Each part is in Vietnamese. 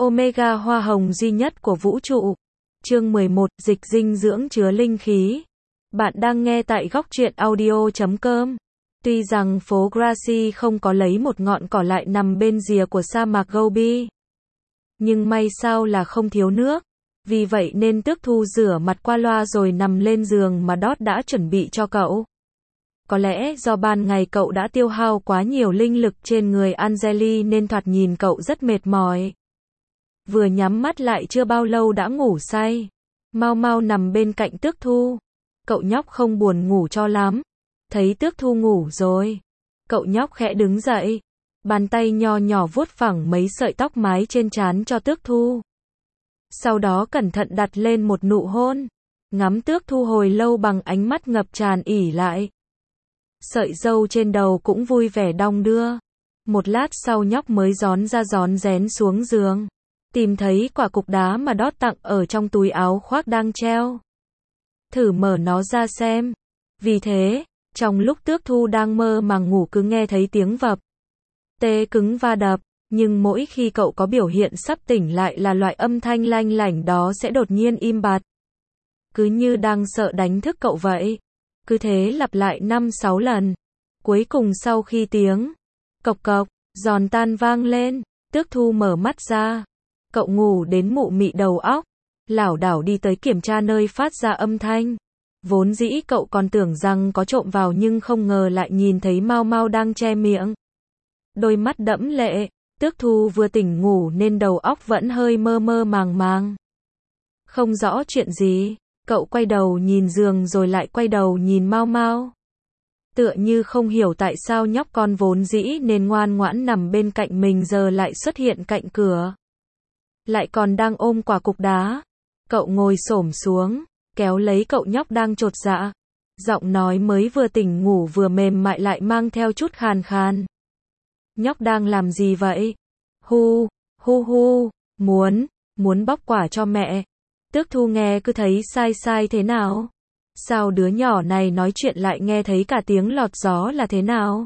Omega hoa hồng duy nhất của vũ trụ. Chương 11, dịch dinh dưỡng chứa linh khí. Bạn đang nghe tại góc truyện audio.com. Tuy rằng phố Gracie không có lấy một ngọn cỏ lại nằm bên rìa của sa mạc Gobi, nhưng may sao là không thiếu nước. Vì vậy nên Tước Thu rửa mặt qua loa rồi nằm lên giường mà Dot đã chuẩn bị cho cậu. Có lẽ do ban ngày cậu đã tiêu hao quá nhiều linh lực trên người Angeli nên thoạt nhìn cậu rất mệt mỏi. Vừa nhắm mắt lại chưa bao lâu đã ngủ say. Mau Mau nằm bên cạnh Tước Thu. Cậu nhóc không buồn ngủ cho lắm. Thấy Tước Thu ngủ rồi, cậu nhóc khẽ đứng dậy. Bàn tay nho nhỏ vuốt phẳng mấy sợi tóc mái trên trán cho Tước Thu. Sau đó cẩn thận đặt lên một nụ hôn. Ngắm Tước Thu hồi lâu bằng ánh mắt ngập tràn ỉ lại. Sợi râu trên đầu cũng vui vẻ đong đưa. Một lát sau nhóc mới rón ra rón rén xuống giường. Tìm thấy quả cục đá mà Dot tặng ở trong túi áo khoác đang treo. Thử mở nó ra xem. Vì thế, trong lúc Tước Thu đang mơ màng ngủ cứ nghe thấy tiếng vập tê cứng va đập. Nhưng mỗi khi cậu có biểu hiện sắp tỉnh lại là loại âm thanh lanh lảnh đó sẽ đột nhiên im bặt. Cứ như đang sợ đánh thức cậu vậy. Cứ thế lặp lại 5-6 lần. Cuối cùng sau khi tiếng cộc cộc, giòn tan vang lên, Tước Thu mở mắt ra. Cậu ngủ đến mụ mị đầu óc, lảo đảo đi tới kiểm tra nơi phát ra âm thanh. Vốn dĩ cậu còn tưởng rằng có trộm vào nhưng không ngờ lại nhìn thấy Mau Mau đang che miệng. Đôi mắt đẫm lệ, Tước Thu vừa tỉnh ngủ nên đầu óc vẫn hơi mơ mơ màng màng. Không rõ chuyện gì, cậu quay đầu nhìn giường rồi lại quay đầu nhìn Mau Mau. Tựa như không hiểu tại sao nhóc con vốn dĩ nên ngoan ngoãn nằm bên cạnh mình giờ lại xuất hiện cạnh cửa. Lại còn đang ôm quả cục đá. Cậu ngồi xổm xuống, kéo lấy cậu nhóc đang chột dạ. Giọng nói mới vừa tỉnh ngủ vừa mềm mại lại mang theo chút khàn khàn. Nhóc đang làm gì vậy? Hu, hu hu, muốn bóc quả cho mẹ. Tước Thu nghe cứ thấy sai sai thế nào? Sao đứa nhỏ này nói chuyện lại nghe thấy cả tiếng lọt gió là thế nào?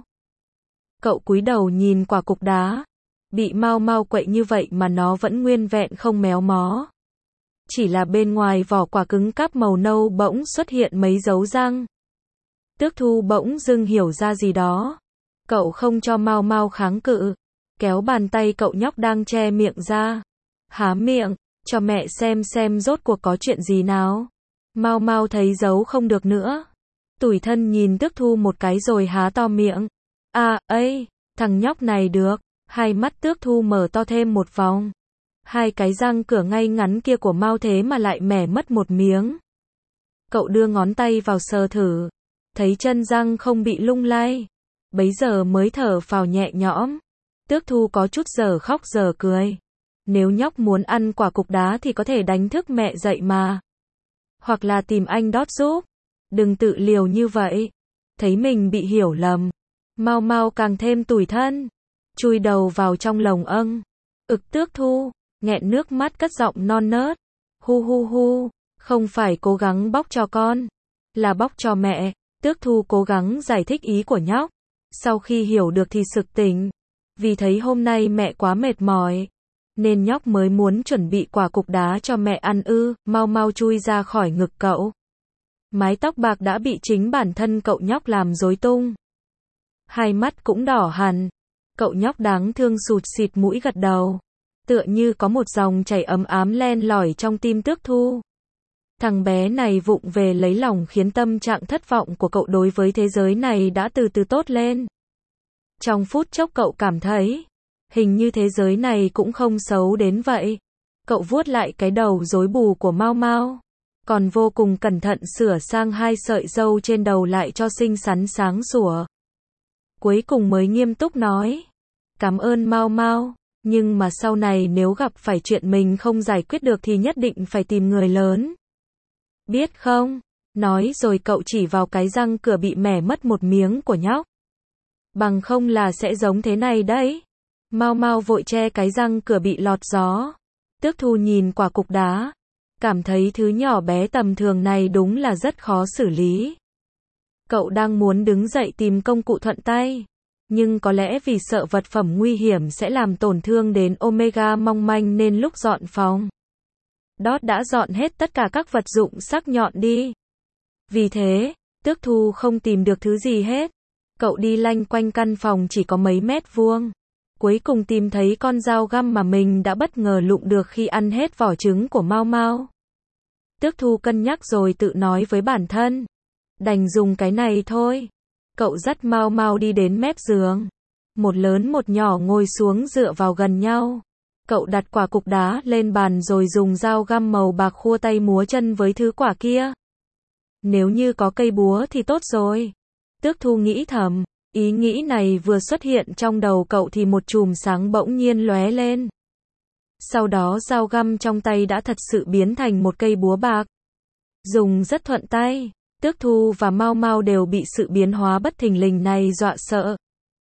Cậu cúi đầu nhìn quả cục đá. Bị Mau Mau quậy như vậy mà nó vẫn nguyên vẹn không méo mó. Chỉ là bên ngoài vỏ quả cứng cáp màu nâu bỗng xuất hiện mấy dấu răng. Tước Thu bỗng dưng hiểu ra gì đó. Cậu không cho Mau Mau kháng cự. Kéo bàn tay cậu nhóc đang che miệng ra. Há miệng, cho mẹ xem rốt cuộc có chuyện gì nào. Mau Mau thấy giấu không được nữa. Tủi thân nhìn Tước Thu một cái rồi há to miệng. À, ấy, thằng nhóc này được. Hai mắt Tước Thu mở to thêm một vòng. Hai cái răng cửa ngay ngắn kia của Mau thế mà lại mẻ mất một miếng. Cậu đưa ngón tay vào sờ thử. Thấy chân răng không bị lung lay. Bấy giờ mới thở phào nhẹ nhõm. Tước Thu có chút giờ khóc giờ cười. Nếu nhóc muốn ăn quả cục đá thì có thể đánh thức mẹ dậy mà. Hoặc là tìm anh Dot giúp. Đừng tự liều như vậy. Thấy mình bị hiểu lầm. Mau Mau càng thêm tủi thân. Chui đầu vào trong lồng âng. Tước Thu, nghẹn nước mắt cất giọng non nớt. Hu hu hu, không phải cố gắng bóc cho con. Là bóc cho mẹ. Tước Thu cố gắng giải thích ý của nhóc. Sau khi hiểu được thì sực tỉnh. Vì thấy hôm nay mẹ quá mệt mỏi. Nên nhóc mới muốn chuẩn bị quả cục đá cho mẹ ăn ư. Mau Mau chui ra khỏi ngực cậu. Mái tóc bạc đã bị chính bản thân cậu nhóc làm rối tung. Hai mắt cũng đỏ hẳn. Cậu nhóc đáng thương sụt xịt mũi gật đầu. Tựa như có một dòng chảy ấm ám len lỏi trong tim Tước Thu. Thằng bé này vụng về lấy lòng khiến tâm trạng thất vọng của cậu đối với thế giới này đã từ từ tốt lên. Trong phút chốc cậu cảm thấy, hình như thế giới này cũng không xấu đến vậy. Cậu vuốt lại cái đầu rối bù của Mau Mau. Còn vô cùng cẩn thận sửa sang hai sợi râu trên đầu lại cho xinh xắn sáng sủa. Cuối cùng mới nghiêm túc nói. Cảm ơn Mau Mau. Nhưng mà sau này nếu gặp phải chuyện mình không giải quyết được thì nhất định phải tìm người lớn. Biết không? Nói rồi cậu chỉ vào cái răng cửa bị mẻ mất một miếng của nhóc. Bằng không là sẽ giống thế này đấy. Mau Mau vội che cái răng cửa bị lọt gió. Tước Thu nhìn quả cục đá. Cảm thấy thứ nhỏ bé tầm thường này đúng là rất khó xử lý. Cậu đang muốn đứng dậy tìm công cụ thuận tay. Nhưng có lẽ vì sợ vật phẩm nguy hiểm sẽ làm tổn thương đến Omega mong manh nên lúc dọn phòng, Dot đã dọn hết tất cả các vật dụng sắc nhọn đi. Vì thế, Tước Thu không tìm được thứ gì hết. Cậu đi lanh quanh căn phòng chỉ có mấy mét vuông. Cuối cùng tìm thấy con dao găm mà mình đã bất ngờ lụm được khi ăn hết vỏ trứng của Mao Mao. Tước Thu cân nhắc rồi tự nói với bản thân. Đành dùng cái này thôi. Cậu dắt Mao Mao đi đến mép giường. Một lớn một nhỏ ngồi xuống dựa vào gần nhau. Cậu đặt quả cục đá lên bàn rồi dùng dao găm màu bạc khua tay múa chân với thứ quả kia. Nếu như có cây búa thì tốt rồi. Tước Thu nghĩ thầm. Ý nghĩ này vừa xuất hiện trong đầu cậu thì một chùm sáng bỗng nhiên lóe lên. Sau đó dao găm trong tay đã thật sự biến thành một cây búa bạc. Dùng rất thuận tay. Tước Thu và Mao Mao đều bị sự biến hóa bất thình lình này dọa sợ.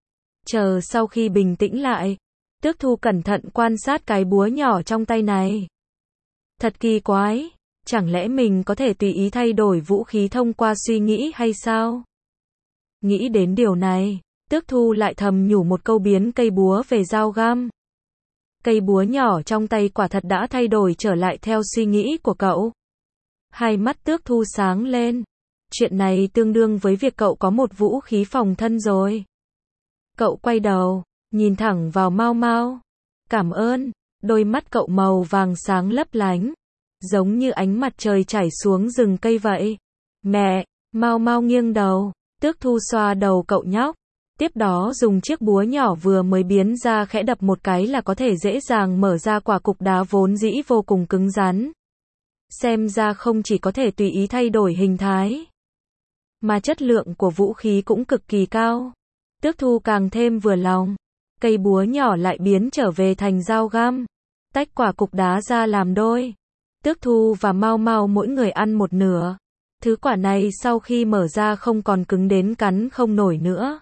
Chờ sau khi bình tĩnh lại, Tước Thu cẩn thận quan sát cái búa nhỏ trong tay này. Thật kỳ quái, chẳng lẽ mình có thể tùy ý thay đổi vũ khí thông qua suy nghĩ hay sao? Nghĩ đến điều này, Tước Thu lại thầm nhủ một câu biến cây búa về dao găm. Cây búa nhỏ trong tay quả thật đã thay đổi trở lại theo suy nghĩ của cậu. Hai mắt Tước Thu sáng lên. Chuyện này tương đương với việc cậu có một vũ khí phòng thân rồi. Cậu quay đầu, nhìn thẳng vào Mao Mao. Cảm ơn. Đôi mắt cậu màu vàng sáng lấp lánh, giống như ánh mặt trời chảy xuống rừng cây vậy. Mẹ, Mao Mao nghiêng đầu. Tước Thu xoa đầu cậu nhóc. Tiếp đó dùng chiếc búa nhỏ vừa mới biến ra khẽ đập một cái là có thể dễ dàng mở ra quả cục đá vốn dĩ vô cùng cứng rắn. Xem ra không chỉ có thể tùy ý thay đổi hình thái, mà chất lượng của vũ khí cũng cực kỳ cao. Tước Thu càng thêm vừa lòng. Cây búa nhỏ lại biến trở về thành dao găm. Tách quả cục đá ra làm đôi. Tước Thu và Mao Mao mỗi người ăn một nửa. Thứ quả này sau khi mở ra không còn cứng đến cắn không nổi nữa,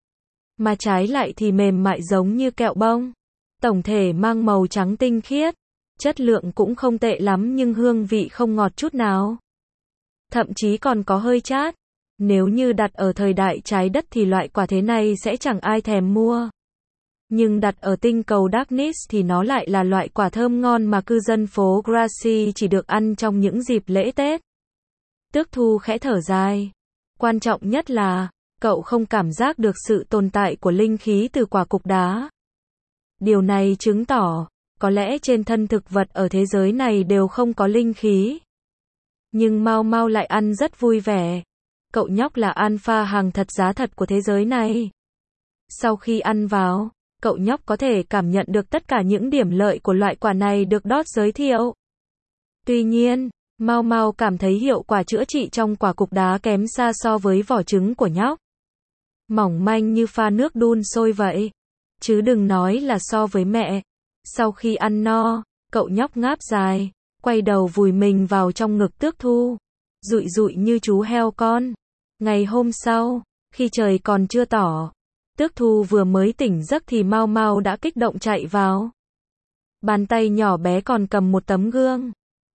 mà trái lại thì mềm mại giống như kẹo bông. Tổng thể mang màu trắng tinh khiết. Chất lượng cũng không tệ lắm nhưng hương vị không ngọt chút nào. Thậm chí còn có hơi chát. Nếu như đặt ở thời đại trái đất thì loại quả thế này sẽ chẳng ai thèm mua. Nhưng đặt ở tinh cầu Darkness thì nó lại là loại quả thơm ngon mà cư dân phố Gracie chỉ được ăn trong những dịp lễ Tết. Tước Thu khẽ thở dài. Quan trọng nhất là, cậu không cảm giác được sự tồn tại của linh khí từ quả cục đá. Điều này chứng tỏ, có lẽ trên thân thực vật ở thế giới này đều không có linh khí. Nhưng Mao Mao lại ăn rất vui vẻ. Cậu nhóc là alpha hàng thật giá thật của thế giới này. Sau khi ăn vào, cậu nhóc có thể cảm nhận được tất cả những điểm lợi của loại quả này được Dot giới thiệu. Tuy nhiên, Mao Mao cảm thấy hiệu quả chữa trị trong quả cục đá kém xa so với vỏ trứng của nhóc. Mỏng manh như pha nước đun sôi vậy. Chứ đừng nói là so với mẹ. Sau khi ăn no, cậu nhóc ngáp dài, quay đầu vùi mình vào trong ngực Tước Thu. Dụi dụi như chú heo con. Ngày hôm sau, khi trời còn chưa tỏ, Tước Thu vừa mới tỉnh giấc thì Mao Mao đã kích động chạy vào. Bàn tay nhỏ bé còn cầm một tấm gương.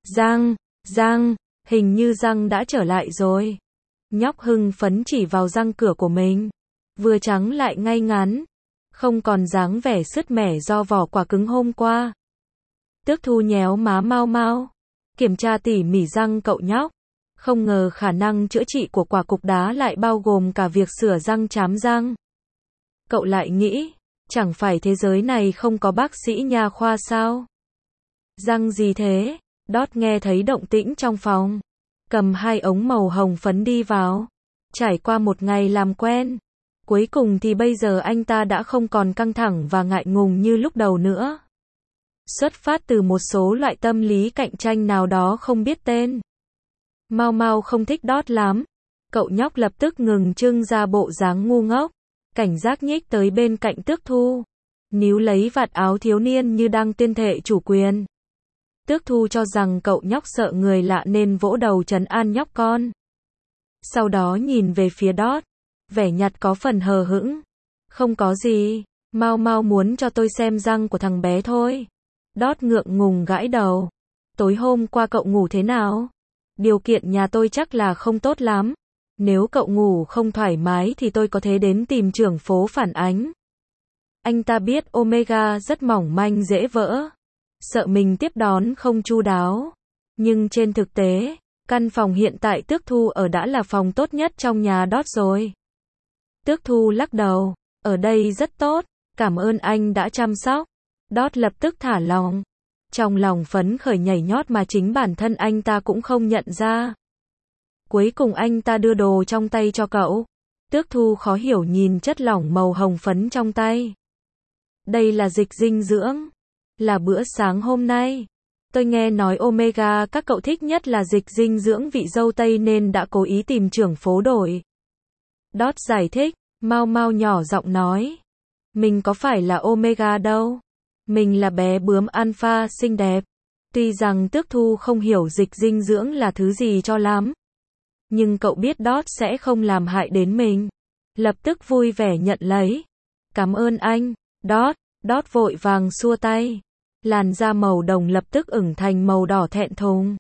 Răng, hình như răng đã trở lại rồi. Nhóc hưng phấn chỉ vào răng cửa của mình. Vừa trắng lại ngay ngắn. Không còn dáng vẻ sứt mẻ do vỏ quả cứng hôm qua. Tước Thu nhéo má Mao Mao. Kiểm tra tỉ mỉ răng cậu nhóc. Không ngờ khả năng chữa trị của quả cục đá lại bao gồm cả việc sửa răng chám răng. Cậu lại nghĩ, chẳng phải thế giới này không có bác sĩ nha khoa sao? Răng gì thế? Dot nghe thấy động tĩnh trong phòng. Cầm hai ống màu hồng phấn đi vào. Trải qua một ngày làm quen. Cuối cùng thì bây giờ anh ta đã không còn căng thẳng và ngại ngùng như lúc đầu nữa. Xuất phát từ một số loại tâm lý cạnh tranh nào đó không biết tên. Mao Mao không thích Dot lắm. Cậu nhóc lập tức ngừng trưng ra bộ dáng ngu ngốc. Cảnh giác nhích tới bên cạnh Tước Thu. Níu lấy vạt áo thiếu niên như đang tuyên thệ chủ quyền. Tước Thu cho rằng cậu nhóc sợ người lạ nên vỗ đầu trấn an nhóc con. Sau đó nhìn về phía Dot. Vẻ nhạt có phần hờ hững. Không có gì. Mao Mao muốn cho tôi xem răng của thằng bé thôi. Dot ngượng ngùng gãi đầu. Tối hôm qua cậu ngủ thế nào? Điều kiện nhà tôi chắc là không tốt lắm. Nếu cậu ngủ không thoải mái thì tôi có thể đến tìm trưởng phố phản ánh. Anh ta biết Omega rất mỏng manh dễ vỡ. Sợ mình tiếp đón không chu đáo. Nhưng trên thực tế, căn phòng hiện tại Tước Thu ở đã là phòng tốt nhất trong nhà Dot rồi. Tước Thu lắc đầu. Ở đây rất tốt. Cảm ơn anh đã chăm sóc. Dot lập tức thả lòng. Trong lòng phấn khởi nhảy nhót mà chính bản thân anh ta cũng không nhận ra. Cuối cùng anh ta đưa đồ trong tay cho cậu. Tước Thu khó hiểu nhìn chất lỏng màu hồng phấn trong tay. Đây là dịch dinh dưỡng. Là bữa sáng hôm nay. Tôi nghe nói Omega các cậu thích nhất là dịch dinh dưỡng vị dâu tây nên đã cố ý tìm trưởng phố đổi. Dot giải thích. Mau mau nhỏ giọng nói. Mình có phải là Omega đâu. Mình là bé bướm alpha xinh đẹp. Tuy rằng Tước Thu không hiểu dịch dinh dưỡng là thứ gì cho lắm. Nhưng cậu biết Dot sẽ không làm hại đến mình. Lập tức vui vẻ nhận lấy. Cảm ơn anh, Dot. Dot vội vàng xua tay. Làn da màu đồng lập tức ửng thành màu đỏ thẹn thùng.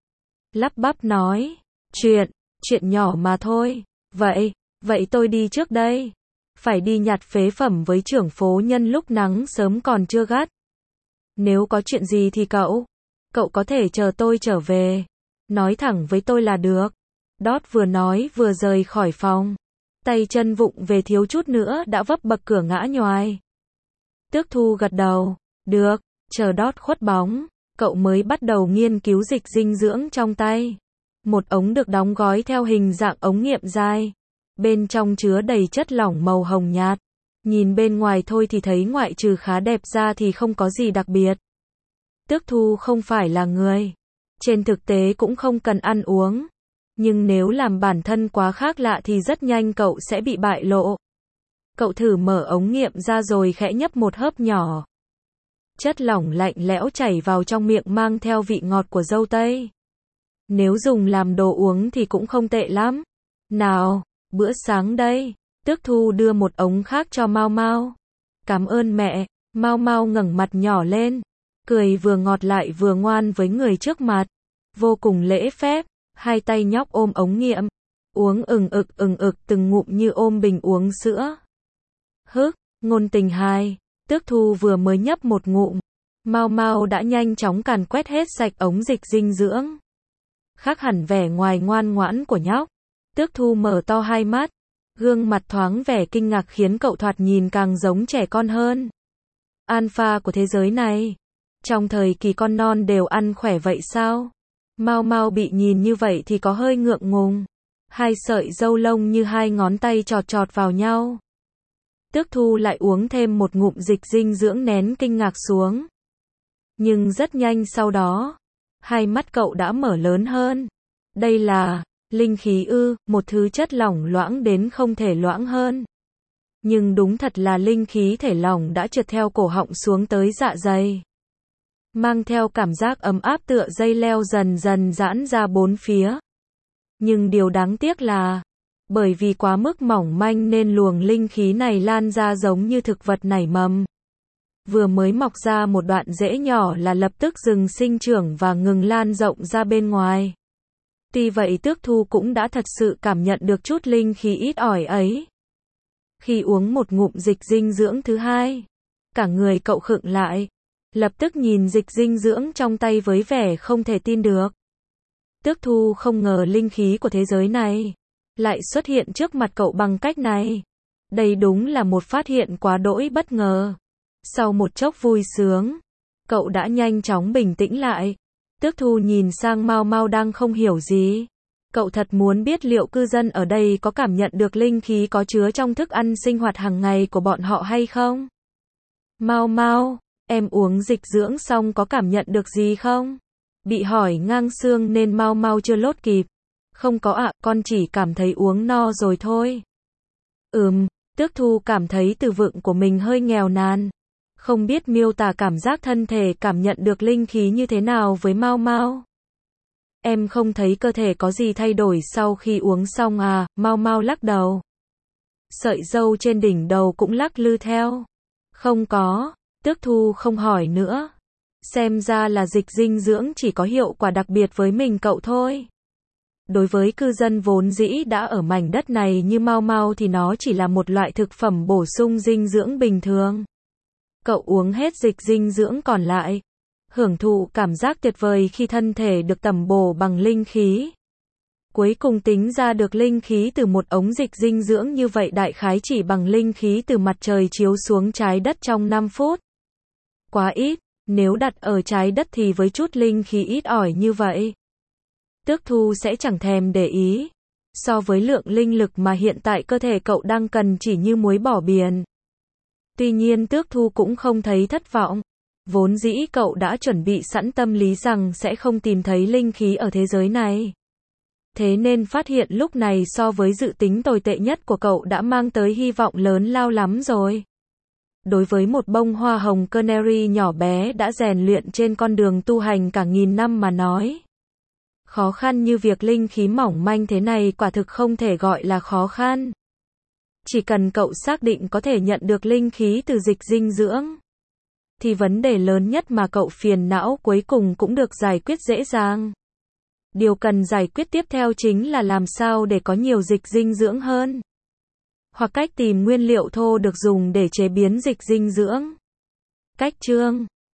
Lắp bắp nói. Chuyện nhỏ mà thôi. Vậy tôi đi trước đây. Phải đi nhặt phế phẩm với trưởng phố nhân lúc nắng sớm còn chưa gắt. Nếu có chuyện gì thì cậu có thể chờ tôi trở về. Nói thẳng với tôi là được. Dot vừa nói vừa rời khỏi phòng. Tay chân vụng về thiếu chút nữa đã vấp bậc cửa ngã nhoài. Tước Thu gật đầu. Được, chờ Dot khuất bóng. Cậu mới bắt đầu nghiên cứu dịch dinh dưỡng trong tay. Một ống được đóng gói theo hình dạng ống nghiệm dài. Bên trong chứa đầy chất lỏng màu hồng nhạt. Nhìn bên ngoài thôi thì thấy ngoại trừ khá đẹp ra thì không có gì đặc biệt. Tước Thu không phải là người. Trên thực tế cũng không cần ăn uống. Nhưng nếu làm bản thân quá khác lạ thì rất nhanh cậu sẽ bị bại lộ. Cậu thử mở ống nghiệm ra rồi khẽ nhấp một hớp nhỏ. Chất lỏng lạnh lẽo chảy vào trong miệng mang theo vị ngọt của dâu tây. Nếu dùng làm đồ uống thì cũng không tệ lắm. Nào, bữa sáng đây. Tước Thu đưa một ống khác cho Mau Mau. Cảm ơn mẹ. Mau Mau ngẩng mặt nhỏ lên. Cười vừa ngọt lại vừa ngoan với người trước mặt. Vô cùng lễ phép. Hai tay nhóc ôm ống nghiệm. Uống ừng ực từng ngụm như ôm bình uống sữa. Ngôn tình hai. Tước Thu vừa mới nhấp một ngụm. Mau Mau đã nhanh chóng càn quét hết sạch ống dịch dinh dưỡng. Khác hẳn vẻ ngoài ngoan ngoãn của nhóc. Tước Thu mở to hai mắt. Gương mặt thoáng vẻ kinh ngạc khiến cậu thoạt nhìn càng giống trẻ con hơn. Alpha của thế giới này. Trong thời kỳ con non đều ăn khỏe vậy sao? Mau Mau bị nhìn như vậy thì có hơi ngượng ngùng. Hai sợi râu lông như hai ngón tay chọt vào nhau. Tước Thu lại uống thêm một ngụm dịch dinh dưỡng nén kinh ngạc xuống. Nhưng rất nhanh sau đó, hai mắt cậu đã mở lớn hơn. Đây là linh khí ư, một thứ chất lỏng loãng đến không thể loãng hơn. Nhưng đúng thật là linh khí thể lỏng đã trượt theo cổ họng xuống tới dạ dày. Mang theo cảm giác ấm áp tựa dây leo dần dần giãn ra bốn phía. Nhưng điều đáng tiếc là, bởi vì quá mức mỏng manh nên luồng linh khí này lan ra giống như thực vật nảy mầm. Vừa mới mọc ra một đoạn rễ nhỏ là lập tức dừng sinh trưởng và ngừng lan rộng ra bên ngoài. Tuy vậy Tước Thu cũng đã thật sự cảm nhận được chút linh khí ít ỏi ấy. Khi uống một ngụm dịch dinh dưỡng thứ hai, cả người cậu khựng lại. Lập tức nhìn dịch dinh dưỡng trong tay với vẻ không thể tin được. Tước Thu không ngờ linh khí của thế giới này lại xuất hiện trước mặt cậu bằng cách này. Đây đúng là một phát hiện quá đỗi bất ngờ. Sau một chốc vui sướng, cậu đã nhanh chóng bình tĩnh lại. Tước Thu nhìn sang Mau Mau đang không hiểu gì. Cậu thật muốn biết liệu cư dân ở đây có cảm nhận được linh khí có chứa trong thức ăn sinh hoạt hàng ngày của bọn họ hay không? Mau Mau, em uống dịch dưỡng xong có cảm nhận được gì không? Bị hỏi ngang xương nên Mau Mau chưa lốt kịp. Không có ạ, con chỉ cảm thấy uống no rồi thôi. Tước Thu cảm thấy từ vựng của mình hơi nghèo nàn. Không biết miêu tả cảm giác thân thể cảm nhận được linh khí như thế nào với Mau Mau. Em không thấy cơ thể có gì thay đổi sau khi uống xong à? Mau Mau lắc đầu. Sợi râu trên đỉnh đầu cũng lắc lư theo. Không có. Tước Thu không hỏi nữa. Xem ra là dịch dinh dưỡng chỉ có hiệu quả đặc biệt với mình cậu thôi. Đối với cư dân vốn dĩ đã ở mảnh đất này như Mau Mau thì nó chỉ là một loại thực phẩm bổ sung dinh dưỡng bình thường. Cậu uống hết dịch dinh dưỡng còn lại, hưởng thụ cảm giác tuyệt vời khi thân thể được tẩm bổ bằng linh khí. Cuối cùng tính ra được linh khí từ một ống dịch dinh dưỡng như vậy đại khái chỉ bằng linh khí từ mặt trời chiếu xuống trái đất trong 5 phút. Quá ít, nếu đặt ở trái đất thì với chút linh khí ít ỏi như vậy, Tước Thu sẽ chẳng thèm để ý. So với lượng linh lực mà hiện tại cơ thể cậu đang cần chỉ như muối bỏ biển. Tuy nhiên Tước Thu cũng không thấy thất vọng. Vốn dĩ cậu đã chuẩn bị sẵn tâm lý rằng sẽ không tìm thấy linh khí ở thế giới này. Thế nên phát hiện lúc này so với dự tính tồi tệ nhất của cậu đã mang tới hy vọng lớn lao lắm rồi. Đối với một bông hoa hồng canary nhỏ bé đã rèn luyện trên con đường tu hành cả nghìn năm mà nói, khó khăn như việc linh khí mỏng manh thế này quả thực không thể gọi là khó khăn. Chỉ cần cậu xác định có thể nhận được linh khí từ dịch dinh dưỡng, thì vấn đề lớn nhất mà cậu phiền não cuối cùng cũng được giải quyết dễ dàng. Điều cần giải quyết tiếp theo chính là làm sao để có nhiều dịch dinh dưỡng hơn. Hoặc cách tìm nguyên liệu thô được dùng để chế biến dịch dinh dưỡng. Cách chương